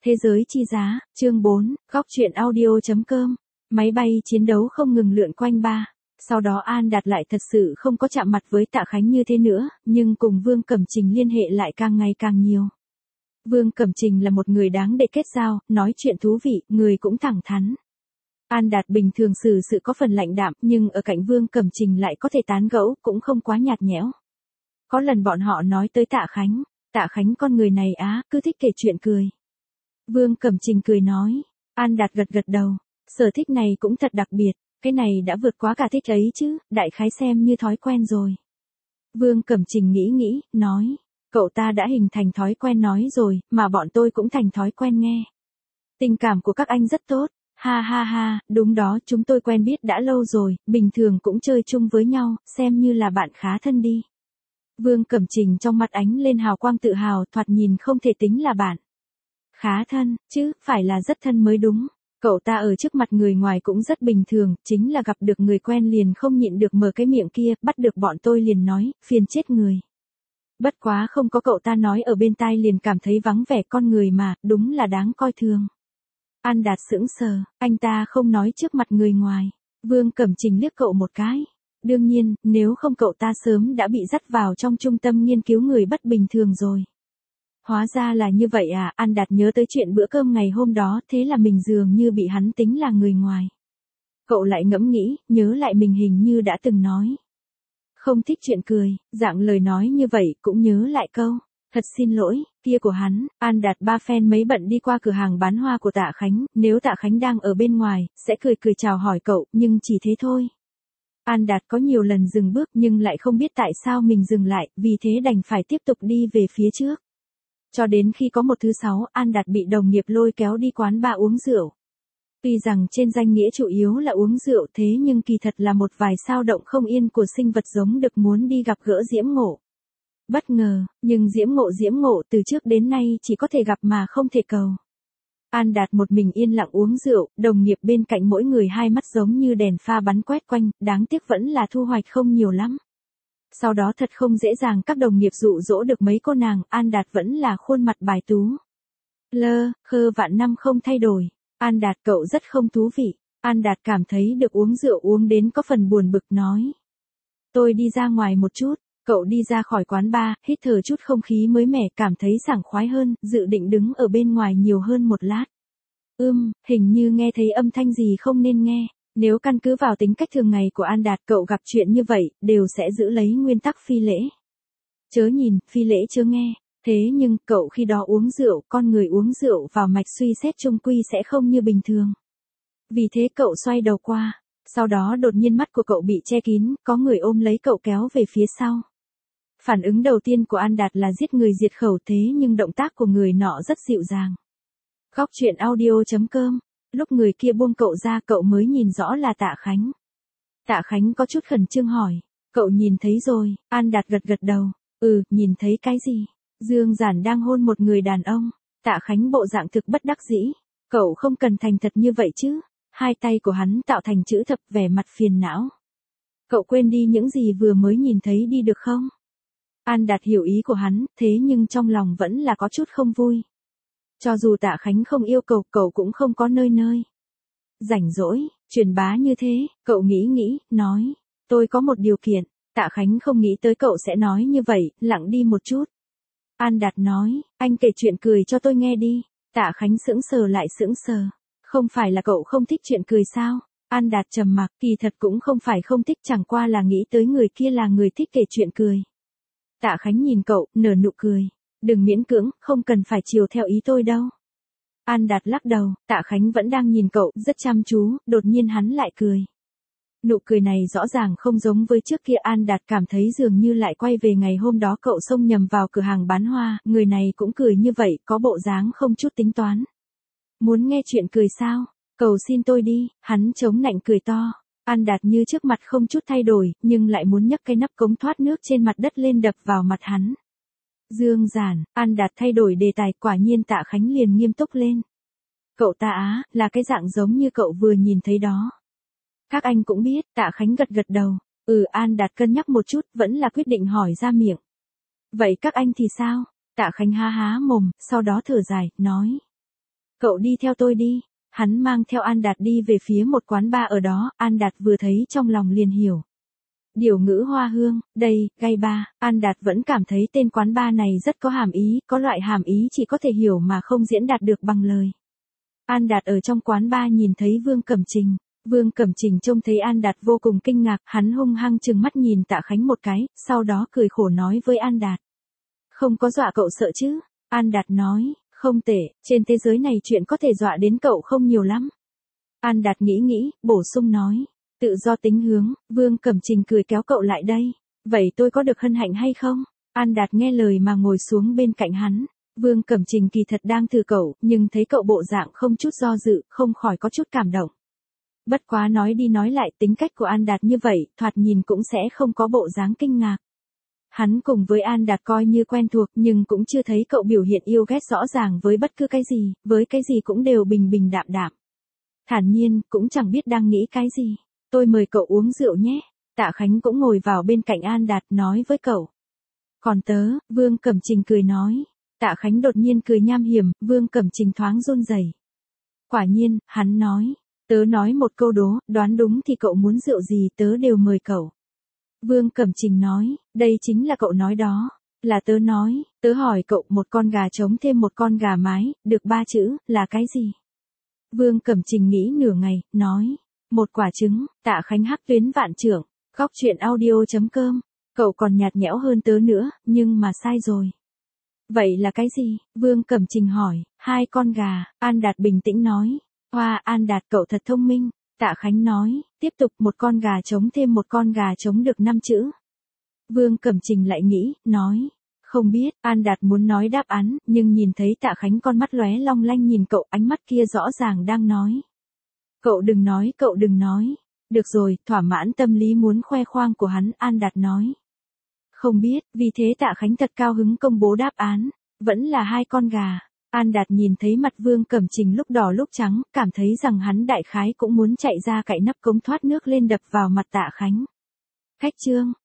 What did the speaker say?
Thế giới chi giá, chương 4, góc truyện audio.com. Máy bay chiến đấu không ngừng lượn quanh ba. Sau đó An Đạt lại thật sự không có chạm mặt với Tạ Khánh như thế nữa, nhưng cùng Vương Cẩm Trình liên hệ lại càng ngày càng nhiều. Vương Cẩm Trình là một người đáng để kết giao, nói chuyện thú vị, người cũng thẳng thắn. An Đạt bình thường xử sự có phần lạnh đạm, nhưng ở cạnh Vương Cẩm Trình lại có thể tán gẫu, cũng không quá nhạt nhẽo. Có lần bọn họ nói tới Tạ Khánh con người này cứ thích kể chuyện cười. Vương Cẩm Trình cười nói, An Đạt gật gật đầu, sở thích này cũng thật đặc biệt, cái này đã vượt quá cả thích ấy chứ, đại khái xem như thói quen rồi. Vương Cẩm Trình nghĩ, nói, cậu ta đã hình thành thói quen nói rồi, mà bọn tôi cũng thành thói quen nghe. Tình cảm của các anh rất tốt, ha, đúng đó, chúng tôi quen biết đã lâu rồi, bình thường cũng chơi chung với nhau, xem như là bạn khá thân đi. Vương Cẩm Trình trong mắt ánh lên hào quang tự hào, thoạt nhìn không thể tính là bạn. Khá thân, chứ, phải là rất thân mới đúng. Cậu ta ở trước mặt người ngoài cũng rất bình thường, chính là gặp được người quen liền không nhịn được mở cái miệng kia, bắt được bọn tôi liền nói, phiền chết người. Bất quá không có cậu ta nói ở bên tai liền cảm thấy vắng vẻ con người mà, đúng là đáng coi thường. An Đạt sững sờ, anh ta không nói trước mặt người ngoài. Vương Cẩm Trình liếc cậu một cái. Đương nhiên, nếu không cậu ta sớm đã bị dắt vào trong trung tâm nghiên cứu người bất bình thường rồi. Hóa ra là như vậy à, An Đạt nhớ tới chuyện bữa cơm ngày hôm đó, thế là mình dường như bị hắn tính là người ngoài. Cậu lại ngẫm nghĩ, nhớ lại mình hình như đã từng nói. Không thích chuyện cười, dạng lời nói như vậy cũng nhớ lại câu, thật xin lỗi, kia của hắn. An Đạt ba phen mấy bận đi qua cửa hàng bán hoa của Tạ Khánh, nếu Tạ Khánh đang ở bên ngoài, sẽ cười chào hỏi cậu, nhưng chỉ thế thôi. An Đạt có nhiều lần dừng bước nhưng lại không biết tại sao mình dừng lại, vì thế đành phải tiếp tục đi về phía trước. Cho đến khi có một thứ 6, An Đạt bị đồng nghiệp lôi kéo đi quán bar uống rượu. Tuy rằng trên danh nghĩa chủ yếu là uống rượu thế nhưng kỳ thật là một vài sao động không yên của sinh vật giống đực muốn đi gặp gỡ Diễm Ngộ. Bất ngờ, nhưng Diễm Ngộ từ trước đến nay chỉ có thể gặp mà không thể cầu. An Đạt một mình yên lặng uống rượu, đồng nghiệp bên cạnh mỗi người hai mắt giống như đèn pha bắn quét quanh, đáng tiếc vẫn là thu hoạch không nhiều lắm. Sau đó thật không dễ dàng các đồng nghiệp dụ dỗ được mấy cô nàng, An Đạt vẫn là khuôn mặt bài tú. Khơ vạn năm không thay đổi. An Đạt cậu rất không thú vị. An Đạt cảm thấy được uống rượu uống đến có phần buồn bực nói. Tôi đi ra ngoài một chút. Cậu đi ra khỏi quán bar, hít thở chút không khí mới mẻ, cảm thấy sảng khoái hơn, dự định đứng ở bên ngoài nhiều hơn một lát. Hình như nghe thấy âm thanh gì không nên nghe. Nếu căn cứ vào tính cách thường ngày của An Đạt, cậu gặp chuyện như vậy, đều sẽ giữ lấy nguyên tắc phi lễ. Chớ nhìn, phi lễ chớ nghe. Thế nhưng, cậu khi đó uống rượu, con người uống rượu vào mạch suy xét chung quy sẽ không như bình thường. Vì thế cậu xoay đầu qua. Sau đó đột nhiên mắt của cậu bị che kín, có người ôm lấy cậu kéo về phía sau. Phản ứng đầu tiên của An Đạt là giết người diệt khẩu, thế nhưng động tác của người nọ rất dịu dàng. Góc truyện audio.com. Lúc người kia buông cậu ra cậu mới nhìn rõ là Tạ Khánh. Tạ Khánh có chút khẩn trương hỏi, cậu nhìn thấy rồi. An Đạt gật đầu, nhìn thấy cái gì? Dương Giản đang hôn một người đàn ông. Tạ Khánh bộ dạng thực bất đắc dĩ, cậu không cần thành thật như vậy chứ. Hai tay của hắn tạo thành chữ thập, vẻ mặt phiền não. Cậu quên đi những gì vừa mới nhìn thấy đi được không? An Đạt hiểu ý của hắn, thế nhưng trong lòng vẫn là có chút không vui. Cho dù Tạ Khánh không yêu cầu, cậu cũng không có nơi rảnh rỗi, truyền bá như thế. Cậu nghĩ, nói, tôi có một điều kiện. Tạ Khánh không nghĩ tới cậu sẽ nói như vậy, lặng đi một chút. An Đạt nói, anh kể chuyện cười cho tôi nghe đi. Tạ Khánh sững sờ lại sững sờ. Không phải là cậu không thích chuyện cười sao? An Đạt trầm mặc, kỳ thật cũng không phải không thích, chẳng qua là nghĩ tới người kia là người thích kể chuyện cười. Tạ Khánh nhìn cậu, nở nụ cười. Đừng miễn cưỡng, không cần phải chiều theo ý tôi đâu. An Đạt lắc đầu, Tạ Khánh vẫn đang nhìn cậu, rất chăm chú, đột nhiên hắn lại cười. Nụ cười này rõ ràng không giống với trước kia. An Đạt cảm thấy dường như lại quay về ngày hôm đó cậu xông nhầm vào cửa hàng bán hoa, người này cũng cười như vậy, có bộ dáng không chút tính toán. Muốn nghe chuyện cười sao? Cầu xin tôi đi, hắn chống nạnh cười to. An Đạt như trước mặt không chút thay đổi, nhưng lại muốn nhấc cái nắp cống thoát nước trên mặt đất lên đập vào mặt hắn. Dương Giản, An Đạt thay đổi đề tài, quả nhiên Tạ Khánh liền nghiêm túc lên. Cậu ta là cái dạng giống như cậu vừa nhìn thấy đó. Các anh cũng biết. Tạ Khánh gật đầu. An Đạt cân nhắc một chút, vẫn là quyết định hỏi ra miệng. Vậy các anh thì sao? Tạ Khánh há mồm, sau đó thở dài, nói. Cậu đi theo tôi đi. Hắn mang theo An Đạt đi về phía một quán bar ở đó, An Đạt vừa thấy trong lòng liền hiểu. Điều ngữ hoa hương, đây, gay bar, An Đạt vẫn cảm thấy tên quán bar này rất có hàm ý, có loại hàm ý chỉ có thể hiểu mà không diễn đạt được bằng lời. An Đạt ở trong quán bar nhìn thấy Vương Cẩm Trình. Vương Cẩm Trình trông thấy An Đạt vô cùng kinh ngạc, hắn hung hăng trừng mắt nhìn Tạ Khánh một cái, sau đó cười khổ nói với An Đạt. Không có dọa cậu sợ chứ? An Đạt nói, không tệ, trên thế giới này chuyện có thể dọa đến cậu không nhiều lắm. An Đạt nghĩ, bổ sung nói. Tự do tính hướng, Vương Cẩm Trình cười kéo cậu lại đây. Vậy tôi có được hân hạnh hay không? An Đạt nghe lời mà ngồi xuống bên cạnh hắn. Vương Cẩm Trình kỳ thật đang thử cậu, nhưng thấy cậu bộ dạng không chút do dự, không khỏi có chút cảm động. Bất quá nói đi nói lại tính cách của An Đạt như vậy, thoạt nhìn cũng sẽ không có bộ dáng kinh ngạc. Hắn cùng với An Đạt coi như quen thuộc nhưng cũng chưa thấy cậu biểu hiện yêu ghét rõ ràng với bất cứ cái gì, với cái gì cũng đều bình bình đạm đạm. Thản nhiên, cũng chẳng biết đang nghĩ cái gì. Tôi mời cậu uống rượu nhé. Tạ Khánh cũng ngồi vào bên cạnh An Đạt nói với cậu. Còn tớ, Vương Cẩm Trình cười nói. Tạ Khánh đột nhiên cười nham hiểm, Vương Cẩm Trình thoáng run rẩy. Quả nhiên, hắn nói. Tớ nói một câu đố, đoán đúng thì cậu muốn rượu gì tớ đều mời cậu. Vương Cẩm Trình nói, đây chính là cậu nói đó. Là tớ nói, tớ hỏi cậu một con gà trống thêm một con gà mái, được 3 chữ, là cái gì? Vương Cẩm Trình nghĩ nửa ngày, nói. Một quả trứng. Tạ Khánh hắc tuyến vạn trưởng. Góc truyện audio.com. Cậu còn nhạt nhẽo hơn tớ nữa, nhưng mà sai rồi. Vậy là cái gì? Vương Cẩm Trình hỏi. 2 con gà. An Đạt bình tĩnh nói. Hoa, An Đạt cậu thật thông minh. Tạ Khánh nói. Tiếp tục một con gà trống thêm một con gà trống được 5 chữ. Vương Cẩm Trình lại nghĩ, nói. Không biết, An Đạt muốn nói đáp án, nhưng nhìn thấy Tạ Khánh con mắt lóe long lanh nhìn cậu, ánh mắt kia rõ ràng đang nói. Cậu đừng nói. Được rồi, thỏa mãn tâm lý muốn khoe khoang của hắn, An Đạt nói. Không biết, vì thế Tạ Khánh thật cao hứng công bố đáp án. Vẫn là 2 con gà. An Đạt nhìn thấy mặt Vương Cẩm Trình lúc đỏ lúc trắng, cảm thấy rằng hắn đại khái cũng muốn chạy ra cạy nắp cống thoát nước lên đập vào mặt Tạ Khánh. Khách chương.